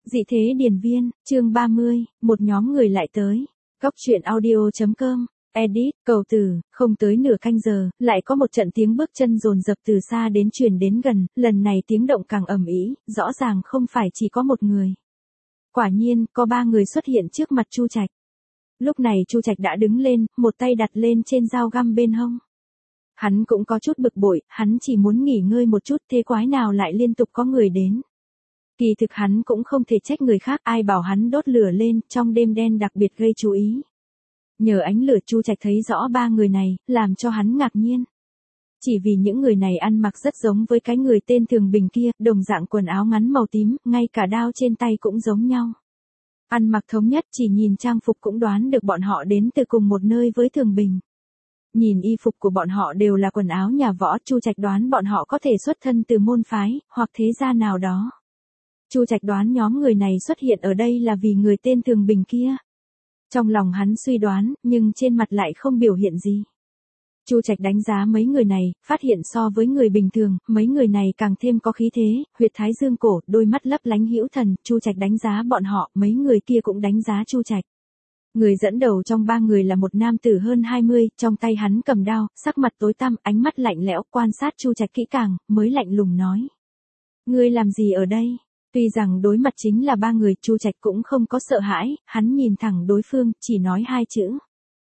Dị thế điền viên, chương 30, một nhóm người lại tới. Góc truyện audio.com, edit, cầu từ, không tới nửa canh giờ, lại có một trận tiếng bước chân dồn dập từ xa đến truyền đến gần, lần này tiếng động càng ầm ĩ, rõ ràng không phải chỉ có một người. Quả nhiên, có ba người xuất hiện trước mặt Chu Trạch. Lúc này Chu Trạch đã đứng lên, một tay đặt lên trên dao găm bên hông. Hắn cũng có chút bực bội, hắn chỉ muốn nghỉ ngơi một chút, thế quái nào lại liên tục có người đến. Kỳ thực hắn cũng không thể trách người khác, ai bảo hắn đốt lửa lên, trong đêm đen đặc biệt gây chú ý. Nhờ ánh lửa Chu Trạch thấy rõ ba người này, làm cho hắn ngạc nhiên. Chỉ vì những người này ăn mặc rất giống với cái người tên Thường Bình kia, đồng dạng quần áo ngắn màu tím, ngay cả đao trên tay cũng giống nhau. Ăn mặc thống nhất, chỉ nhìn trang phục cũng đoán được bọn họ đến từ cùng một nơi với Thường Bình. Nhìn y phục của bọn họ đều là quần áo nhà võ, Chu Trạch đoán bọn họ có thể xuất thân từ môn phái, hoặc thế gia nào đó. Chu Trạch đoán nhóm người này xuất hiện ở đây là vì người tên Thường Bình kia. Trong lòng hắn suy đoán, nhưng trên mặt lại không biểu hiện gì. Chu Trạch đánh giá mấy người này, phát hiện so với người bình thường, mấy người này càng thêm có khí thế, huyệt thái dương cổ, đôi mắt lấp lánh hữu thần, Chu Trạch đánh giá bọn họ, mấy người kia cũng đánh giá Chu Trạch. Người dẫn đầu trong ba người là một nam tử hơn 20, trong tay hắn cầm đao, sắc mặt tối tăm, ánh mắt lạnh lẽo, quan sát Chu Trạch kỹ càng, mới lạnh lùng nói: "Ngươi làm gì ở đây?" Tuy rằng đối mặt chính là ba người, Chu Trạch cũng không có sợ hãi, hắn nhìn thẳng đối phương, chỉ nói hai chữ: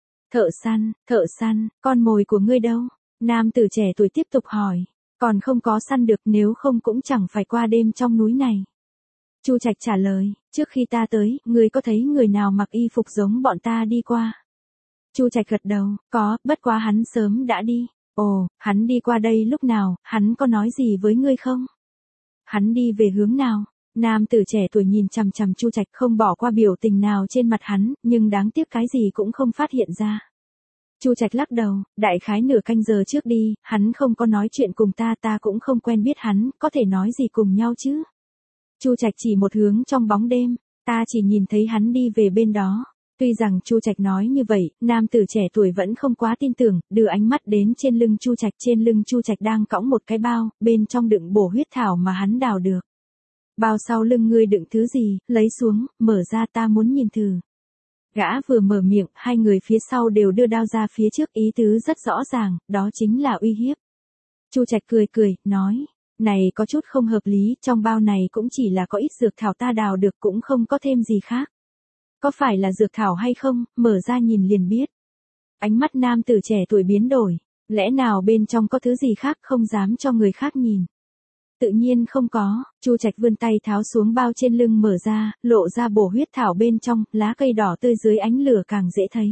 thợ săn, con mồi của ngươi đâu?" Nam tử trẻ tuổi tiếp tục hỏi: "Còn không có săn được, nếu không cũng chẳng phải qua đêm trong núi này." Chu Trạch trả lời: "Trước khi ta tới, ngươi có thấy người nào mặc y phục giống bọn ta đi qua?" Chu Trạch gật đầu: "Có, bất quá hắn sớm đã đi." "Ồ, hắn đi qua đây lúc nào, hắn có nói gì với ngươi không?" "Hắn đi về hướng nào?" Nam tử trẻ tuổi nhìn chằm chằm Chu Trạch, không bỏ qua biểu tình nào trên mặt hắn, nhưng đáng tiếc cái gì cũng không phát hiện ra. Chu Trạch lắc đầu: "Đại khái nửa canh giờ trước đi, hắn không có nói chuyện cùng ta, ta cũng không quen biết hắn, có thể nói gì cùng nhau chứ?" Chu Trạch chỉ một hướng trong bóng đêm: "Ta chỉ nhìn thấy hắn đi về bên đó." Tuy rằng Chu Trạch nói như vậy, nam tử trẻ tuổi vẫn không quá tin tưởng, đưa ánh mắt đến trên lưng Chu Trạch, trên lưng Chu Trạch đang cõng một cái bao, bên trong đựng bổ huyết thảo mà hắn đào được. "Bao sau lưng ngươi đựng thứ gì, lấy xuống, mở ra, ta muốn nhìn thử." Gã vừa mở miệng, hai người phía sau đều đưa đao ra phía trước, ý tứ rất rõ ràng, đó chính là uy hiếp. Chu Trạch cười cười, nói: "Này có chút không hợp lý, trong bao này cũng chỉ là có ít dược thảo ta đào được, cũng không có thêm gì khác. Có phải là dược thảo hay không, mở ra nhìn liền biết." Ánh mắt nam tử trẻ tuổi biến đổi: "Lẽ nào bên trong có thứ gì khác, không dám cho người khác nhìn?" "Tự nhiên không có." Chu Trạch vươn tay tháo xuống bao trên lưng, mở ra, lộ ra bổ huyết thảo bên trong, lá cây đỏ tươi dưới ánh lửa càng dễ thấy.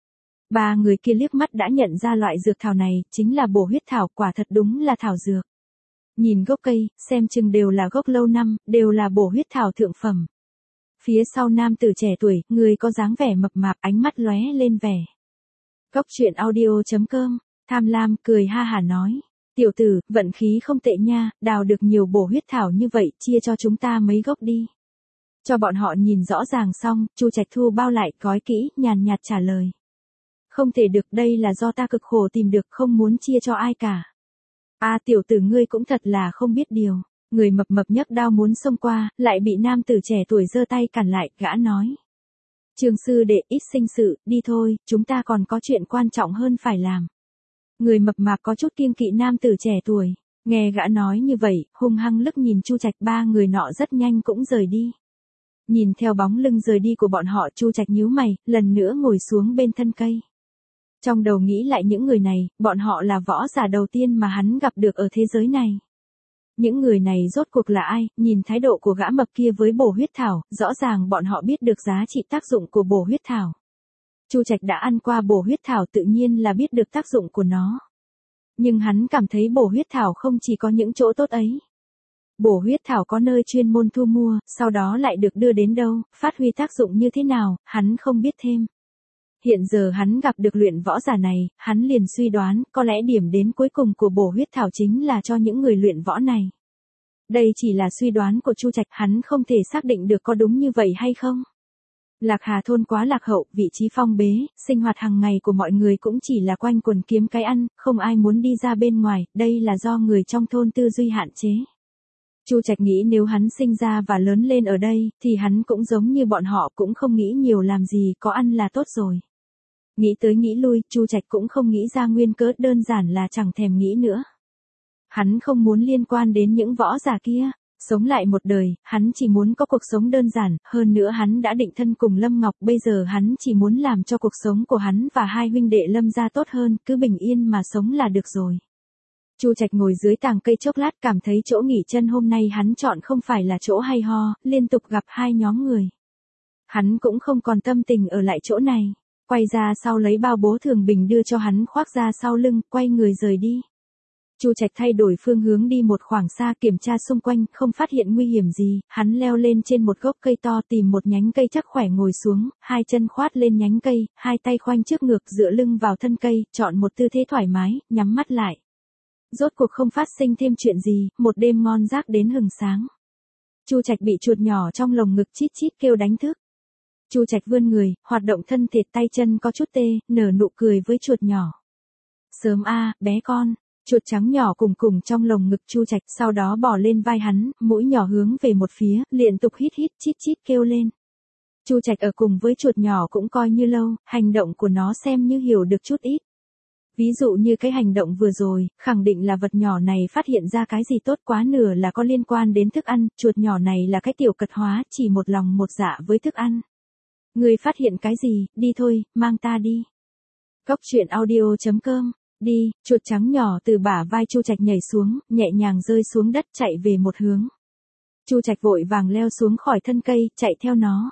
Ba người kia liếc mắt đã nhận ra loại dược thảo này, chính là bổ huyết thảo, quả thật đúng là thảo dược. Nhìn gốc cây, xem chừng đều là gốc lâu năm, đều là bổ huyết thảo thượng phẩm. Phía sau nam tử trẻ tuổi, người có dáng vẻ mập mạp, ánh mắt lóe lên vẻ. Góc truyện audio.com, tham lam, cười ha hả nói: "Tiểu tử, vận khí không tệ nha, đào được nhiều bổ huyết thảo như vậy, chia cho chúng ta mấy gốc đi." Cho bọn họ nhìn rõ ràng xong, Chu Trạch thu bao lại, gói kỹ, nhàn nhạt trả lời: "Không thể được, đây là do ta cực khổ tìm được, không muốn chia cho ai cả." "A tiểu tử, ngươi cũng thật là không biết điều." Người mập mập nhấc đao muốn xông qua, lại bị nam tử trẻ tuổi giơ tay cản lại, gã nói: "Trường sư đệ, ít sinh sự, đi thôi, chúng ta còn có chuyện quan trọng hơn phải làm." Người mập mạp có chút kiêng kỵ nam tử trẻ tuổi, nghe gã nói như vậy, hung hăng liếc nhìn Chu Trạch, ba người nọ rất nhanh cũng rời đi. Nhìn theo bóng lưng rời đi của bọn họ, Chu Trạch nhíu mày, lần nữa ngồi xuống bên thân cây. Trong đầu nghĩ lại những người này, bọn họ là võ giả đầu tiên mà hắn gặp được ở thế giới này. Những người này rốt cuộc là ai? Nhìn thái độ của gã mập kia với bổ huyết thảo, rõ ràng bọn họ biết được giá trị tác dụng của bổ huyết thảo. Chu Trạch đã ăn qua bổ huyết thảo, tự nhiên là biết được tác dụng của nó. Nhưng hắn cảm thấy bổ huyết thảo không chỉ có những chỗ tốt ấy. Bổ huyết thảo có nơi chuyên môn thu mua, sau đó lại được đưa đến đâu, phát huy tác dụng như thế nào, hắn không biết thêm. Hiện giờ hắn gặp được luyện võ giả này, hắn liền suy đoán, có lẽ điểm đến cuối cùng của bổ huyết thảo chính là cho những người luyện võ này. Đây chỉ là suy đoán của Chu Trạch, hắn không thể xác định được có đúng như vậy hay không. Lạc Hà thôn quá lạc hậu, vị trí phong bế, sinh hoạt hàng ngày của mọi người cũng chỉ là quanh quần kiếm cái ăn, không ai muốn đi ra bên ngoài, đây là do người trong thôn tư duy hạn chế. Chu Trạch nghĩ nếu hắn sinh ra và lớn lên ở đây, thì hắn cũng giống như bọn họ, cũng không nghĩ nhiều làm gì, có ăn là tốt rồi. Nghĩ tới nghĩ lui, Chu Trạch cũng không nghĩ ra nguyên cớ, đơn giản là chẳng thèm nghĩ nữa. Hắn không muốn liên quan đến những võ giả kia, sống lại một đời, hắn chỉ muốn có cuộc sống đơn giản, hơn nữa hắn đã định thân cùng Lâm Ngọc, bây giờ hắn chỉ muốn làm cho cuộc sống của hắn và hai huynh đệ Lâm gia tốt hơn, cứ bình yên mà sống là được rồi. Chu Trạch ngồi dưới tàng cây chốc lát, cảm thấy chỗ nghỉ chân hôm nay hắn chọn không phải là chỗ hay ho, liên tục gặp hai nhóm người. Hắn cũng không còn tâm tình ở lại chỗ này, quay ra sau lấy bao bố thường bình đưa cho hắn khoác ra sau lưng, quay người rời đi. Chu Trạch thay đổi phương hướng đi một khoảng xa, kiểm tra xung quanh, không phát hiện nguy hiểm gì, hắn leo lên trên một gốc cây to, tìm một nhánh cây chắc khỏe ngồi xuống, hai chân khoát lên nhánh cây, hai tay khoanh trước ngực dựa lưng vào thân cây, chọn một tư thế thoải mái, nhắm mắt lại. Rốt cuộc không phát sinh thêm chuyện gì, một đêm ngon giấc đến hừng sáng. Chu Trạch bị chuột nhỏ trong lồng ngực chít chít kêu đánh thức. Chu Trạch vươn người, hoạt động thân thể, tay chân có chút tê, nở nụ cười với chuột nhỏ. Sớm a, bé con. Chuột trắng nhỏ cùng cùng trong lồng ngực Chu Trạch, sau đó bò lên vai hắn, mũi nhỏ hướng về một phía, liên tục hít hít chít chít kêu lên. Chu Trạch ở cùng với chuột nhỏ cũng coi như lâu, hành động của nó xem như hiểu được chút ít. Ví dụ như cái hành động vừa rồi, khẳng định là vật nhỏ này phát hiện ra cái gì tốt, quá nửa là có liên quan đến thức ăn, chuột nhỏ này là cái tiểu cật hóa, chỉ một lòng một dạ với thức ăn. Người phát hiện cái gì, đi thôi, mang ta đi. Góc truyện audio.com. Đi, chuột trắng nhỏ từ bả vai Chu Trạch nhảy xuống, nhẹ nhàng rơi xuống đất, chạy về một hướng. Chu Trạch vội vàng leo xuống khỏi thân cây, chạy theo nó.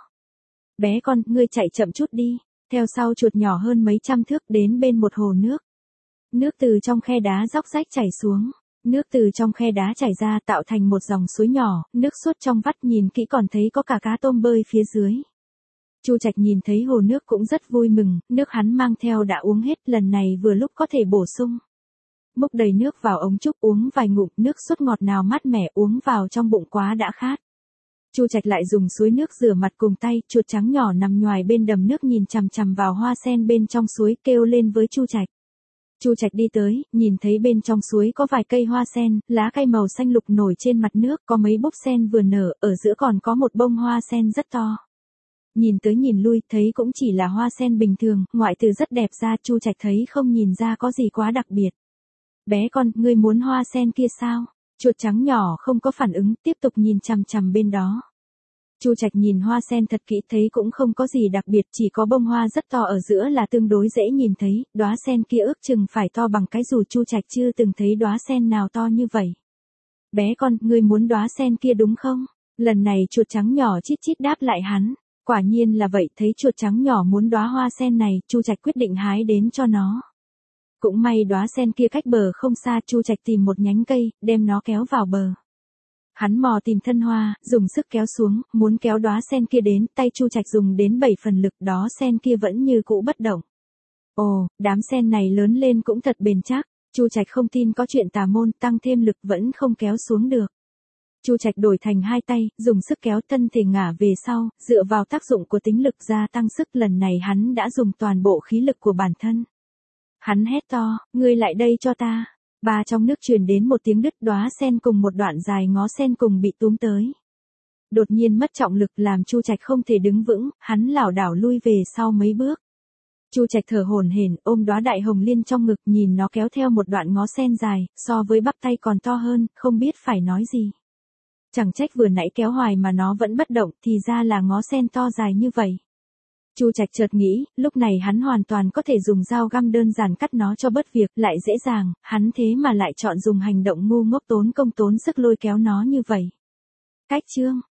Bé con, ngươi chạy chậm chút đi. Theo sau chuột nhỏ hơn mấy trăm thước đến bên một hồ nước. Nước từ trong khe đá róc rách chảy xuống. Nước từ trong khe đá chảy ra tạo thành một dòng suối nhỏ, nước suốt trong vắt, nhìn kỹ còn thấy có cả cá tôm bơi phía dưới. Chu Trạch nhìn thấy hồ nước cũng rất vui mừng, nước hắn mang theo đã uống hết, lần này vừa lúc có thể bổ sung. Múc đầy nước vào ống trúc uống vài ngụm, nước sốt ngọt nào mát mẻ, uống vào trong bụng quá đã khát. Chu Trạch lại dùng suối nước rửa mặt cùng tay, chuột trắng nhỏ nằm nhoài bên đầm nước nhìn chằm chằm vào hoa sen bên trong suối, kêu lên với Chu Trạch. Chu Trạch đi tới, nhìn thấy bên trong suối có vài cây hoa sen, lá cây màu xanh lục nổi trên mặt nước, có mấy búp sen vừa nở, ở giữa còn có một bông hoa sen rất to. Nhìn tới nhìn lui, thấy cũng chỉ là hoa sen bình thường, ngoại trừ rất đẹp ra, Chu Trạch thấy không nhìn ra có gì quá đặc biệt. Bé con, ngươi muốn hoa sen kia sao? Chuột trắng nhỏ không có phản ứng, tiếp tục nhìn chằm chằm bên đó. Chu Trạch nhìn hoa sen thật kỹ, thấy cũng không có gì đặc biệt, chỉ có bông hoa rất to ở giữa là tương đối dễ nhìn thấy, đóa sen kia ước chừng phải to bằng cái dù, Chu Trạch chưa từng thấy đóa sen nào to như vậy. Bé con, ngươi muốn đóa sen kia đúng không? Lần này chuột trắng nhỏ chít chít đáp lại hắn. Quả nhiên là vậy, thấy chuột trắng nhỏ muốn đóa hoa sen này, Chu Trạch quyết định hái đến cho nó. Cũng may đóa sen kia cách bờ không xa, Chu Trạch tìm một nhánh cây, đem nó kéo vào bờ. Hắn mò tìm thân hoa, dùng sức kéo xuống, muốn kéo đóa sen kia đến, tay Chu Trạch dùng đến 7 phần lực, đó sen kia vẫn như cũ bất động. Ồ, đám sen này lớn lên cũng thật bền chắc, Chu Trạch không tin có chuyện tà môn, tăng thêm lực vẫn không kéo xuống được. Chu Trạch đổi thành hai tay, dùng sức kéo, thân thể ngả về sau, dựa vào tác dụng của tính lực gia tăng sức, lần này hắn đã dùng toàn bộ khí lực của bản thân. Hắn hét to, ngươi lại đây cho ta. Ba trong nước truyền đến một tiếng đứt, đóa sen cùng một đoạn dài ngó sen cùng bị túm tới. Đột nhiên mất trọng lực làm Chu Trạch không thể đứng vững, hắn lảo đảo lui về sau mấy bước. Chu Trạch thở hổn hển, ôm đóa đại hồng liên trong ngực, nhìn nó kéo theo một đoạn ngó sen dài, so với bắp tay còn to hơn, không biết phải nói gì. Chẳng trách vừa nãy kéo hoài mà nó vẫn bất động, thì ra là ngó sen to dài như vậy. Chu Trạch chợt nghĩ, lúc này hắn hoàn toàn có thể dùng dao găm đơn giản cắt nó cho bớt việc, lại dễ dàng, hắn thế mà lại chọn dùng hành động ngu ngốc tốn công tốn sức lôi kéo nó như vậy. Cách chương